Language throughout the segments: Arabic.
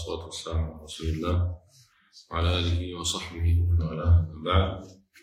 والصلاة والسلام على رسول الله وعلى آله وصحبه ومن والاه. بعد،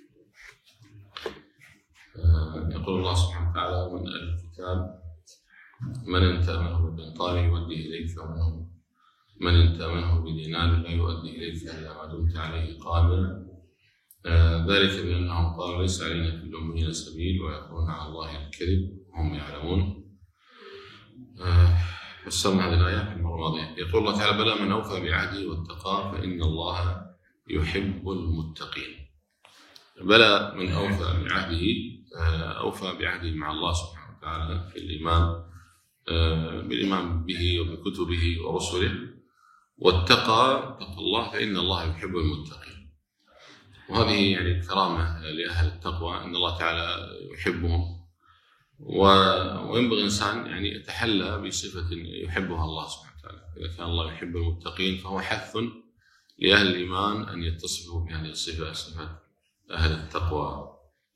يقول الله سبحانه وتعالى: ومن أهل الكتاب من إن تأمنه بقنطار يؤدي إليك، ومنهم من إن تأمنه بدينار لا يؤدي إليك إلا ما دمت عليه قائما، ذلك بأنهم قالوا ليس علينا في الأميين سبيل ويقولون على الله الكذب وهم يعلمون. فسرنا هذه الآية في المرة الماضية. يقول الله تعالى: بلى من أوفى بعهده واتقى فإن الله يحب المتقين. بلى من أوفى بعهده، أوفى بعهده مع الله سبحانه وتعالى في الإيمان، بالإيمان به وبكتبه ورسله، واتقى الله فإن الله يحب المتقين. وهذه يعني كرامة لأهل التقوى، أن الله تعالى يحبهم، وينبغي الإنسان يعني يتحلى بصفة يحبها الله سبحانه وتعالى. إذا كان الله يحب المتقين فهو حث لأهل الإيمان أن يتصفوا بهذه الصفة، صفة أهل التقوى.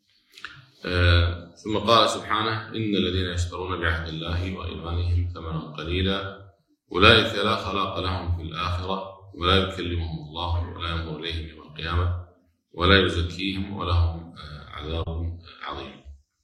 ثم قال سبحانه: إن الذين يشترون بعهد الله وإيمانهم ثمنا قليلا أولئك لا خلاق لهم في الآخرة ولا يكلمهم الله ولا ينظر إليهم يوم القيامة ولا يزكيهم ولهم عذاب عظيم.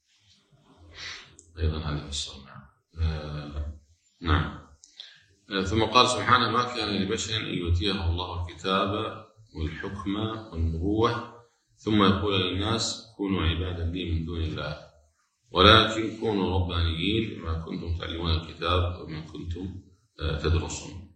أيضا هذه الصنعة. نعم. ثم قال سبحانه: ما كان لبشر أن يؤتيه الله الكتاب والحكم والنبوة ثم يقول للناس كونوا عبادا لي من دون الله ولكن كونوا ربانيين بما كنتم تعلمون الكتاب وبما كنتم تدرسون.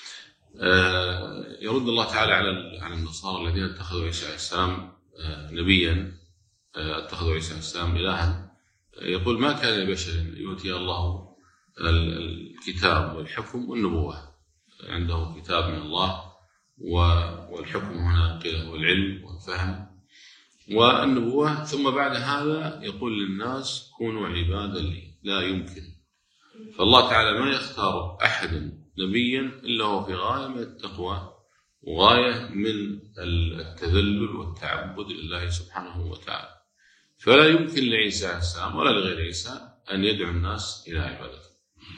يرد الله تعالى على النصارى الذين اتخذوا عيسى عليه السلام نبيا، اتخذوا عيسى عليه السلام إلها. يقول: ما كان لبشر أن يؤتي الله الكتاب والحكم والنبوة. عنده كتاب من الله، والحكم هنا قيل هو العلم والفهم، والنبوة، ثم بعد هذا يقول للناس كونوا عبادا لي. لا يمكن. فالله تعالى ما يختار أحدا نبيا إلا هو في غاية من التقوى وغاية من التذلل والتعبد لله سبحانه وتعالى. فلا يمكن لعيسى عليه السلام ولا لغير عيسى أن يدعو الناس إلى عبادته.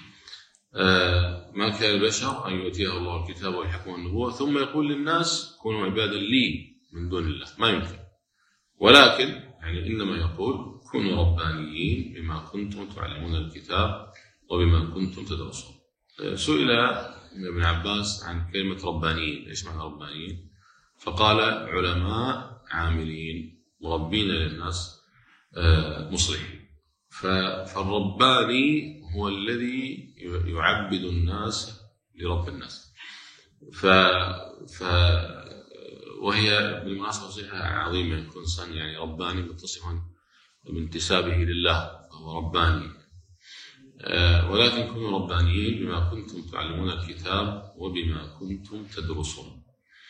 ما كان البشر أن يؤتيه الله الكتاب والحكم والنبوة ثم يقول للناس كونوا عبادا لي من دون الله. ما يمكن. ولكن يعني إنما يقول كونوا ربانيين بما كنتم تعلمون الكتاب وبما كنتم تدرسون. سئل ابن عباس عن كلمة ربانيين، إيش معنى ربانيين؟ فقال: علماء عاملين مربين للناس مصلحين. فالرباني هو الذي يعبد الناس لرب الناس. وهي بالمناسبة صفة عظيمة، يكون إنسان يعني رباني متصفا بانتسابه لله فهو رباني. ولكن كونوا ربانيين بما كنتم تعلمون الكتاب وبما كنتم تدرسون.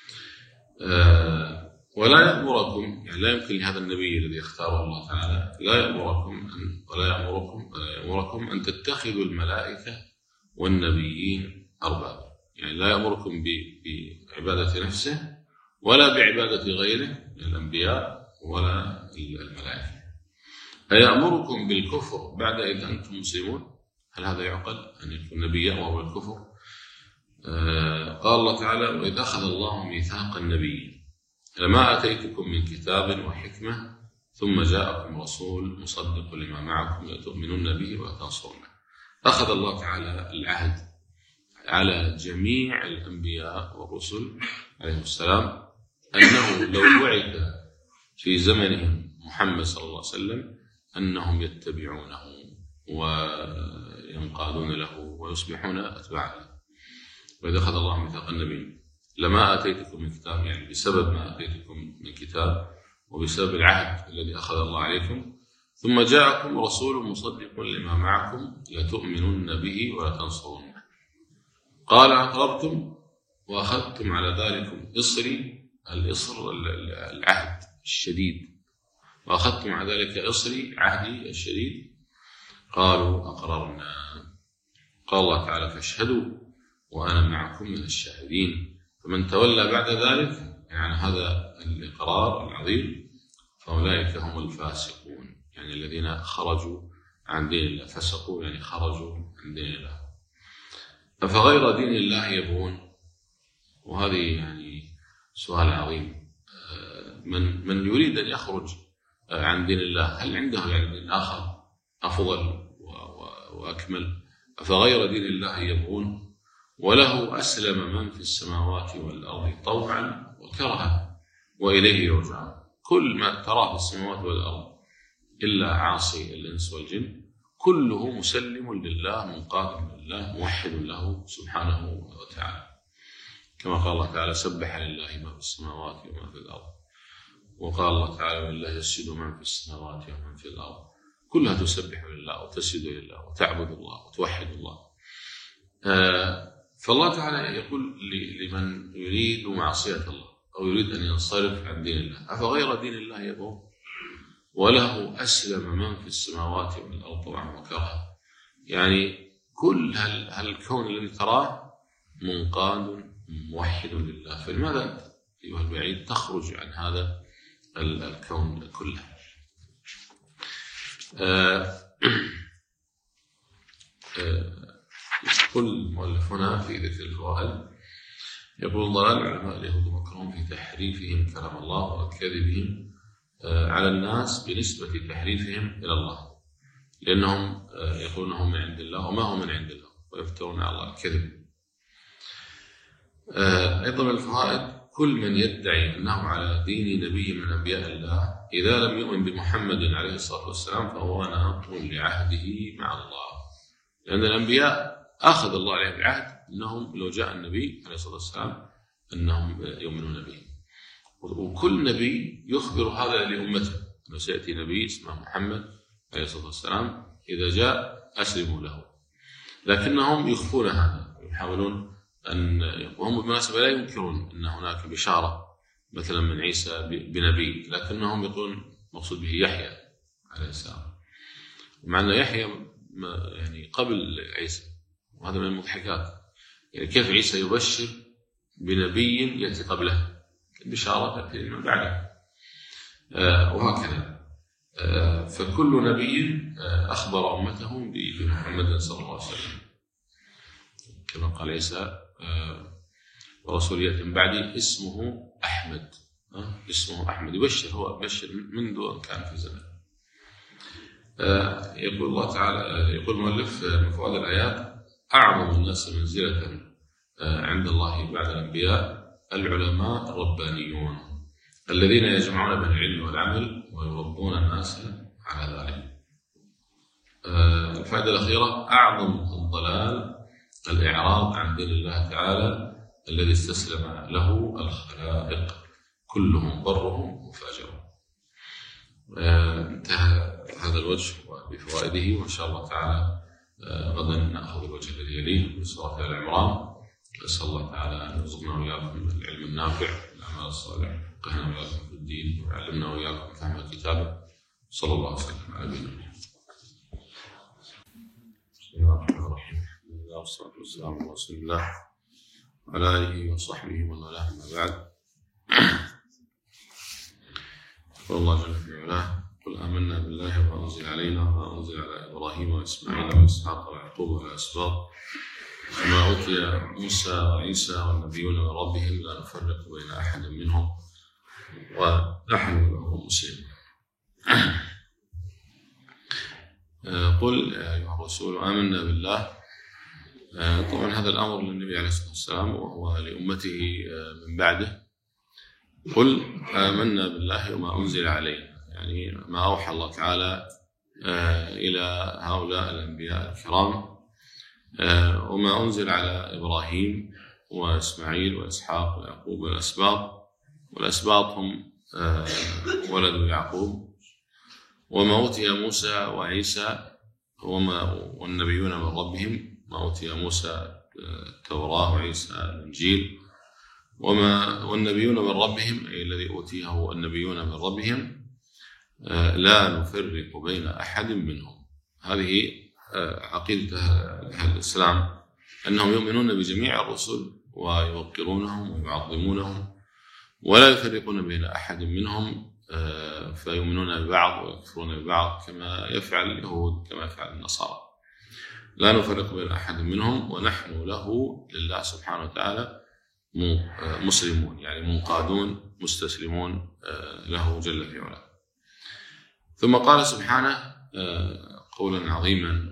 ولا يأمركم، يعني لا يمكن لهذا النبي الذي اختاره الله تعالى ولا يأمركم أن تتخذوا الملائكة والنبيين أربابا. يعني لا يأمركم بعبادة نفسه ولا بعبادة غيره من الأنبياء ولا الملائكة. أيأمركم بالكفر بعد إذ أنتم مسلمون؟ هل هذا يعقل أن يكون النبي يأمر بالكفر؟ قال الله تعالى: وإذ أخذ الله ميثاق النبيين لما آتيتكم من كتاب وحكمة ثم جاءكم رسول مصدق لما معكم لتؤمنن به وتنصرونه. أخذ الله تعالى العهد على جميع الأنبياء والرسل عليهم السلام أنه لو بعث في زمنهم محمد صلى الله عليه وسلم أنهم يتبعونه وينقادون له ويصبحون أتباعه. وإذا أخذ الله ميثاق النبي لما آتيتكم من كتاب، يعني بسبب ما آتيتكم من كتاب وبسبب العهد الذي أخذ الله عليكم، ثم جاءكم رسول مصدق لما معكم لتؤمنن به ولتنصرونه. قال: أقررتم وأخذتم على ذلكم إصري، الإصر العهد الشديد، وأخذتم على ذلك إصري عهدي الشديد. قالوا: أقررنا. قال الله تعالى: فاشهدوا وأنا معكم من الشاهدين. فمن تولى بعد ذلك، يعني هذا الإقرار العظيم، فأولئك هم الفاسقون، يعني الذين خرجوا عن دين الله. فسقوا يعني خرجوا عن دين الله. أفغير دين الله يبغون، وهذه يعني سؤال عظيم. من يريد أن يخرج عن دين الله، هل عنده يعني دين آخر أفضل وأكمل؟ أفغير دين الله يبغون وله أسلم من في السماوات والأرض طوعا وكرها وإليه يرجعون. كل ما تراه في السماوات والأرض إلا عاصي الإنس والجن كله مسلم لله منقاد لله موحد له سبحانه وتعالى، كما قال الله تعالى: سبح لله ما في السماوات وما في الأرض. وقال الله تعالى: ولله يسجد من في السماوات ومن في الأرض. كلها تسبح لله وتسجد لله وتعبد الله وتوحد الله. فالله تعالى يقول لمن يريد معصية الله أو يريد أن ينصرف عن دين الله: أفغير دين الله يبغون وله أسلم من في السماوات والأرض طوعا وكرها. يعني كل هالكون الذي تراه منقاد موحد لله، فلماذا أنت أيها البعيد تخرج عن هذا الكون كله؟ يقول المؤلف هنا في ذكر الفوائد، يقول: ضلال علماء اليهود ومكرهم في تحريفهم كلام الله وكذبهم على الناس بنسبة تحريفهم إلى الله، لأنهم يقولون هم من عند الله وما هو من عند الله ويفترون على الله الكذب. أيضا من الفوائد: كل من يدعي أنه على دين نبي من أنبياء الله إذا لم يؤمن بمحمد عليه الصلاة والسلام فهو ناقض لعهده مع الله، لأن الأنبياء أخذ الله عليهم العهد أنهم لو جاء النبي عليه الصلاة والسلام أنهم يؤمنون به، وكل نبي يخبر هذا لأمته أنه سيأتي نبي اسمه محمد عليه الصلاة والسلام، إذا جاء أسلموا له، لكنهم يخفون هذا ويحاولون وهم بالمناسبة لا ينكرون أن هناك بشارة مثلا من عيسى بنبي، لكنهم يقولون مقصود به يحيى عليه السلام، مع أن يحيى يعني قبل عيسى، وهذا من المضحكات. يعني كيف عيسى يبشر بنبي يأتي قبله؟ البشارة تأتي من بعده، وهكذا. فكل نبي أخبر أمته بمحمد صلى الله عليه وسلم، كما قال عيسى: ورسول يأتي من بعدي اسمه أحمد. اسمه أحمد، يبشر، هو بشر منذ أن كان في زمن. يقول الله تعالى، يقول المؤلف من فوائد الآيات: أعظم الناس منزلة عند الله بعد الأنبياء العلماء الربانيون الذين يجمعون بين العلم والعمل ويربون الناس على ذلك. الفائدة الأخيرة: أعظم الضلال الإعراض عن دين الله تعالى الذي استسلم له الخلائق كلهم برهم وفاجرهم. انتهى هذا الوجه بفوائده، وإن شاء الله تعالى غدا نأخذ الوجه الذي يليه من سورة آل عمران. أسأل الله تعالى أن يرزقنا وإياكم العلم النافع والأعمال الصالحة، ويفقهنا وإياكم في الدين، ويعلمنا وإياكم فهم الكتاب. صلى الله وسلم على نبينا محمد. بسم الله الرحمن الرحيم. والصلاة والسلام على رسول الله وعلى آله وصحبه ومن والاه، أما بعد. يقول الله جل في علاه: قل آمنا بالله وما أنزل علينا وما أنزل على إبراهيم وإسماعيل وإسحاق ويعقوب والأسباط وما أوتي موسى وعيسى والنبيون من ربهم لا نفرق بين أحد منهم ونحن له مسلمون. قل يا أيها الرسول آمنا بالله. طبعا هذا الأمر للنبي عليه الصلاة والسلام وهو لأمته من بعده. قل آمنا بالله وما أنزل علينا، يعني ما أوحى الله تعالى إلى هؤلاء الأنبياء الكرام، وما أنزل على إبراهيم وإسماعيل وإسحاق ويعقوب والأسباط هم ولد يعقوب، وما أوتي موسى وعيسى والنبيون من ربهم، ما أوتي موسى التوراة وعيسى الإنجيل، والنبيون من ربهم أي الذي أوتيه النبيون من ربهم لا نفرق بين أحد منهم. هذه عقيدة أهل الإسلام، أنهم يؤمنون بجميع الرسل ويوقرونهم ويعظمونهم ولا يفرقون بين أحد منهم، فيؤمنون ببعض ويكفرون ببعض كما يفعل اليهود كما يفعل النصارى. لا نفرق بين أحد منهم ونحن له لله سبحانه وتعالى مسلمون، يعني منقادون مستسلمون له جل في علاه. ثم قال سبحانه قولا عظيما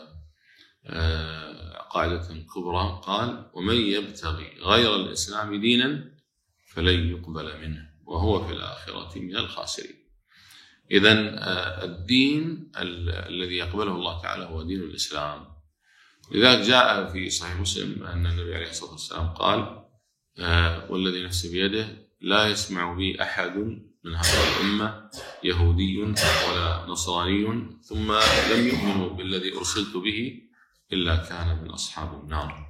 وقاعدة كبرى، قال: ومن يبتغي غير الإسلام دينا فلن يقبل منه وهو في الآخرة من الخاسرين. إذن الدين الذي يقبله الله تعالى هو دين الإسلام. لذلك جاء في صحيح مسلم أن النبي عليه الصلاة والسلام قال: والذي نفسي بيده لا يسمع بي أحد من هذه الأمة يهودي ولا نصراني ثم لم يؤمنوا بالذي أرسلت به إلا كان من أصحاب النار.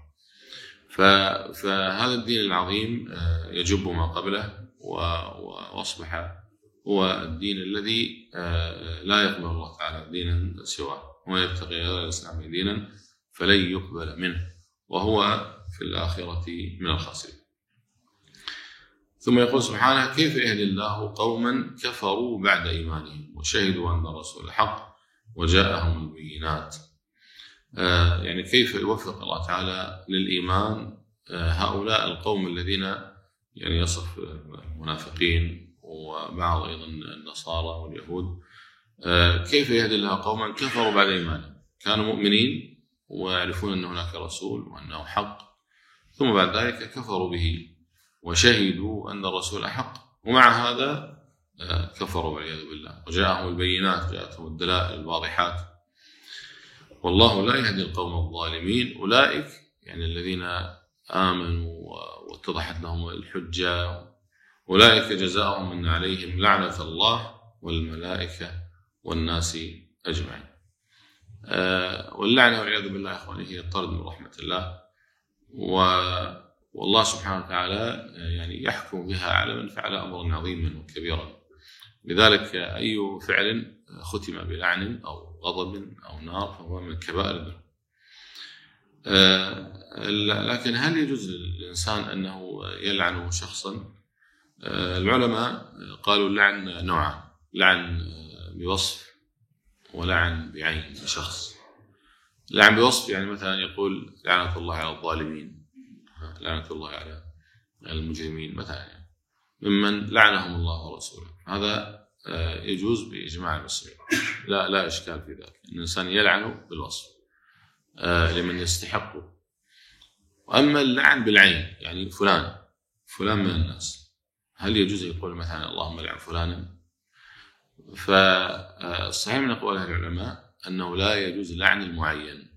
فهذا الدين العظيم يجب ما قبله وأصبح هو الدين الذي لا يقبل الله تعالى دينا سواه، وما يبتغي غير الإسلام دينا فلن يقبل منه وهو في الآخرة من الخاسرين. ثم يقول سبحانه: كيف يهدي الله قوما كفروا بعد إيمانهم وشهدوا أن الرسول حق وجاءهم البينات. يعني كيف يوفق الله تعالى للإيمان هؤلاء القوم الذين يعني يصف المنافقين وبعض أيضا النصارى واليهود، كيف يهدي الله قوما كفروا بعد إيمانهم، كانوا مؤمنين ويعرفون أن هناك رسول وأنه حق، ثم بعد ذلك كفروا به وشهدوا أن الرسول حق، ومع هذا كفروا والعياذ بالله وجاءهم البينات، جاءتهم الدلائل الواضحات. والله لا يهدي القوم الظالمين. أولئك يعني الذين آمنوا واتضحت لهم الحجة، أولئك جزاؤهم أن عليهم لعنة الله والملائكة والناس أجمعين. واللعنة والعياذ بالله إخواني هي الطرد من رحمة الله، والله سبحانه وتعالى يعني يحكم بها على من فعل أمرا عظيما وكبيرا. لذلك أي فعل ختم بلعن أو غضب أو نار فهو من كبائر الذنوب. لكن هل يجوز للإنسان أنه يلعن شخصا؟ العلماء قالوا اللعن نوعان: لعن بوصف ولعن بعين شخص. لعن بوصف يعني مثلا يقول: لعنة الله على الظالمين، لعنة الله على المجرمين مثلا، يعني ممن لعنهم الله ورسوله. هذا يجوز بإجماع المسلمين، لا إشكال في ذلك، أن الإنسان يلعنه بالوصف لمن يستحقه. وأما اللعن بالعين يعني فلان من الناس، هل يجوز يقول مثلا اللهم لعن فلانا؟ فالصحيح من أقوال أهل العلماء أنه لا يجوز لعن المعين،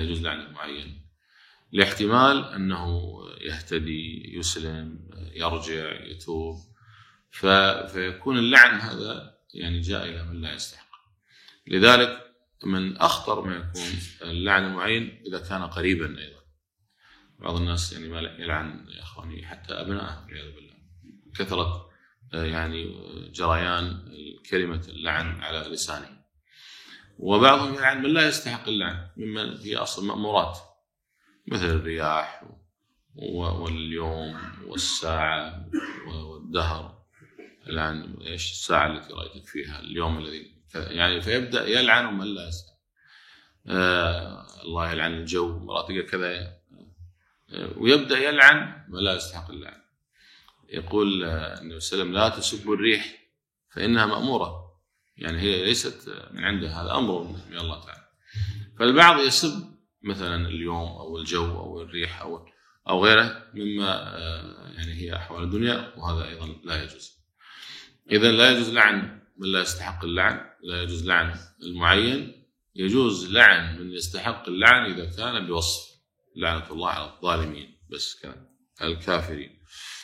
لاحتمال أنه يهتدي، يسلم، يرجع، يتوب، فيكون اللعن هذا يعني جاء إلى من لا يستحق. لذلك من أخطر ما يكون اللعن المعين إذا كان قريبا. أيضا بعض الناس يعني ما يلعن يا أخواني حتى أبنائه والعياذ بالله، كثرة يعني جريان كلمة اللعن على لسانه. وبعضهم يلعن من لا يستحق اللعن ممن هي أصلا مأمورات، مثل الرياح واليوم والساعة والدهر. الآن إيش الساعة التي رأيتك فيها، اليوم الذي يعني، فيبدأ يلعن من لا يستحق. الله يلعن الجو، مراتك كذا، ويبدأ يلعن من لا يستحق اللعن. يقول النبي صلى الله عليه وسلم: لا تسبوا الريح فإنها مأمورة، يعني هي ليست من عنده، هذا أمر من الله تعالى. فالبعض يسب مثلا اليوم أو الجو أو الريح أو غيره مما يعني هي أحوال الدنيا، وهذا أيضا لا يجوز. إذن لا يجوز لعن من لا يستحق اللعن، لا يجوز لعن المعين. يجوز لعن من يستحق اللعن إذا كان بوصف: لعنة الله على الظالمين، بس كان الكافرين.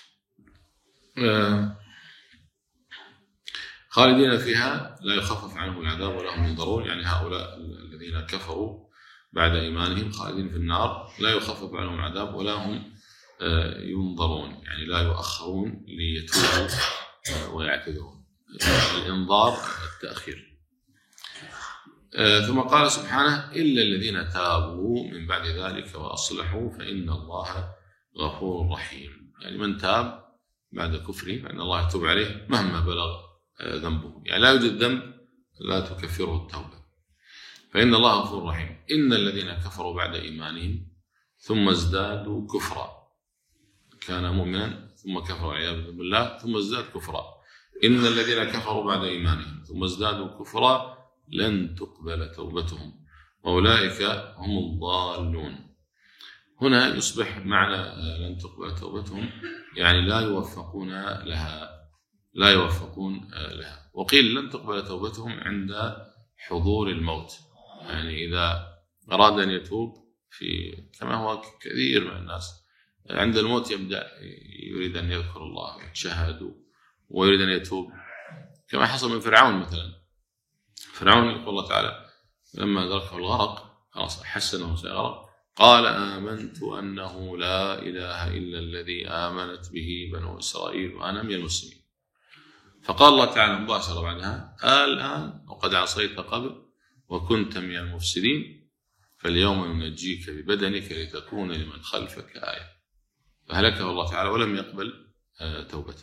خالدين فيها لا يخفف عنهم العذاب ولا هم ينظرون. يعني هؤلاء الذين كفروا بعد إيمانهم خالدين في النار، لا يخفف عنهم العذاب ولا هم ينظرون، يعني لا يؤخرون ليتوبوا ويعتذرون. الإنظار التأخير. ثم قال سبحانه: إلا الذين تابوا من بعد ذلك وأصلحوا فإن الله غفور رحيم. يعني من تاب بعد كفره فإن الله يتوب عليه مهما بلغ ذنبه، يعني لا يوجد ذنب لا تكفره التوبة، فإن الله غفور رحيم. إن الذين كفروا بعد إيمانهم ثم ازدادوا كفرا، كان مؤمنا ثم كفر والعياذ بالله ثم ازداد كفرا. إن الذين كفروا بعد إيمانهم ثم ازدادوا كفرا لن تقبل توبتهم وأولئك هم الضالون. هنا يصبح معنى لن تقبل توبتهم يعني لا يوفقون لها. وقيل لن تقبل توبتهم عند حضور الموت، يعني إذا أراد أن يتوب كما هو كثير من الناس عند الموت يبدأ يريد أن يذكر الله ويتشهد ويريد أن يتوب، كما حصل من فرعون مثلا. فرعون يقول الله تعالى لما أدركه الغرق خلاص أحس أنه سيغرق قال آمنت أنه لا إله إلا الذي آمنت به بنو إسرائيل وأنا من المسلمين. فقال الله تعالى مباشرة بعدها الآن وقد عصيت قبل وكنت من المفسدين فاليوم ننجيك ببدنك لتكون لمن خلفك آية. فهلكه الله تعالى ولم يقبل توبته.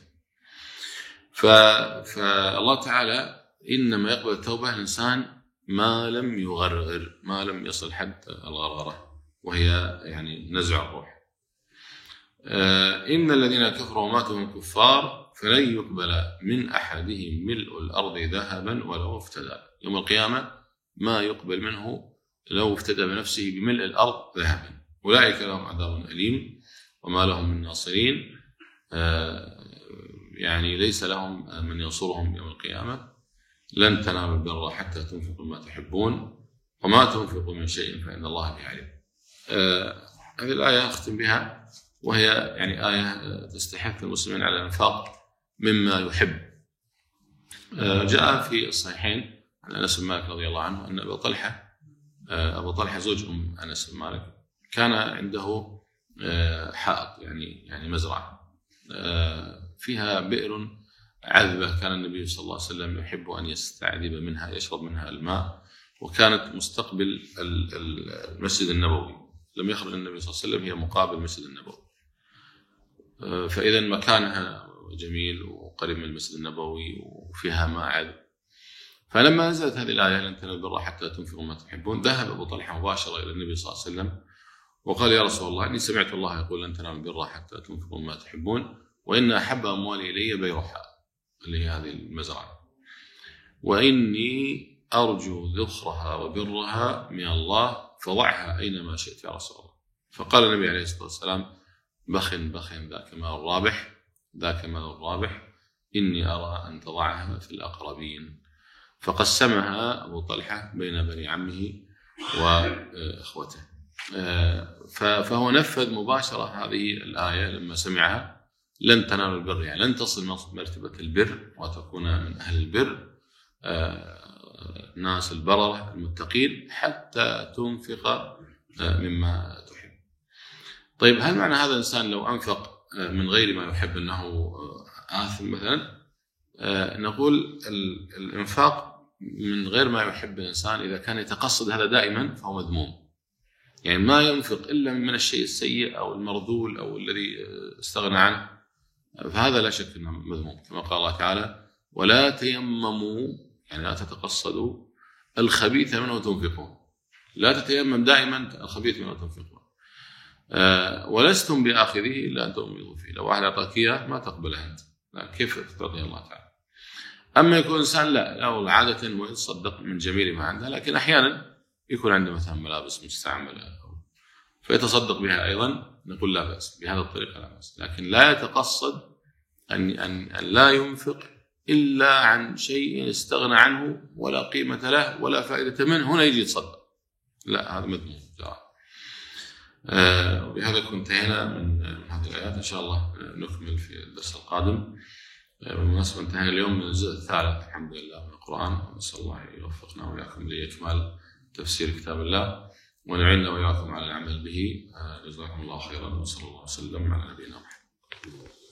فالله تعالى إنما يقبل التوبة الإنسان ما لم يغرغر، ما لم يصل حد الغرغرة وهي يعني نزع الروح. إن الذين كفروا وماتوا هم كفار فلن يقبل من أحدهم ملء الأرض ذهبا ولو افتدى. يوم القيامة ما يقبل منه لو افتدى بنفسه بملء الأرض ذهبا. أولئك لهم عذاب أليم وما لهم من ناصرين، يعني ليس لهم من ينصرهم يوم القيامة. لن تنالوا البر حتى تنفقوا ما تحبون وما تنفقوا من شيء فإن الله به عليم. هذه الآية أختم بها، وهي يعني آية تستحث المسلمين على الإنفاق مما يحب. جاء في الصحيحين عن أنس بن مالك رضي الله عنه أن أبو طلحة زوج أم أنس بن مالك كان عنده حائط يعني مزرعة فيها بئر عذبة، كان النبي صلى الله عليه وسلم يحب أن يستعذب منها يشرب منها الماء، وكانت مستقبل المسجد النبوي، لم يخرج النبي صلى الله عليه وسلم، هي مقابل المسجد النبوي. فإذا مكانها جميل وقريب من المسجد النبوي وفيها ماء عذب. فلما نزلت هذه الآية لن تنالوا البر حتى تنفقوا ما تحبون ذهب أبو طلحة مباشرة إلى النبي صلى الله عليه وسلم وقال يا رسول الله إني سمعت الله يقول لن تنالوا البر حتى تنفقوا ما تحبون وإن أحب أموالي إلي بيرها اللي هي هذه المزرعة، وإني أرجو ذخرها وبرها من الله فضعها أينما شئت يا رسول الله. فقال النبي عليه الصلاة والسلام بخ ذاك ماء الرابح إني أرى أن تضعها في الأقربين. فقسمها أبو طلحة بين بني عمه وإخوته. فهو نفذ مباشرة هذه الآية لما سمعها لن تنالوا البر، يعني لن تصل مرتبة البر وتكون من أهل البر ناس البررة المتقين حتى تنفق مما تحب. طيب هل معنى هذا الإنسان لو أنفق من غير ما يحب أنه آثم مثلا؟ نقول الإنفاق من غير ما يحب الإنسان إذا كان يتقصد هذا دائما فهو مذموم، يعني ما ينفق إلا من الشيء السيء أو المرذول أو الذي استغنى عنه، فهذا لا شك أنه مذموم. كما قال الله تعالى ولا تيمموا، يعني لا تتقصدوا الخبيث منه تنفقون، لا تتيمم دائما الخبيث منه تنفقون، ولستم بآخذه إلا أن تغمضوا فيه. لو واحد أعطاك إياه ما تقبله أنت، كيف تعطي الله تعالى؟ أما يكون إنسان لا عادة ويتصدق من جميل ما عنده، لكن أحيانا يكون عنده مثلا ملابس مستعملة فيتصدق بها أيضا، نقول لا بأس بهذا الطريقة، لا بأس، لكن لا يتقصد أن لا ينفق إلا عن شيء استغنى عنه ولا قيمة له ولا فائدة منه، هنا يجي يتصدق، لا هذا مذموم. وبهذا كنت انتهينا من هذه الآيات، إن شاء الله نكمل في الدرس القادم. بالمناسبة انتهينا اليوم من الجزء الثالث الحمد لله من القرآن، نسأل الله يوفقنا وإياكم لإكمال تفسير كتاب الله ونعيننا وإياكم على العمل به. جزاكم الله خيرا وصلى الله وسلم على نبينا محمد.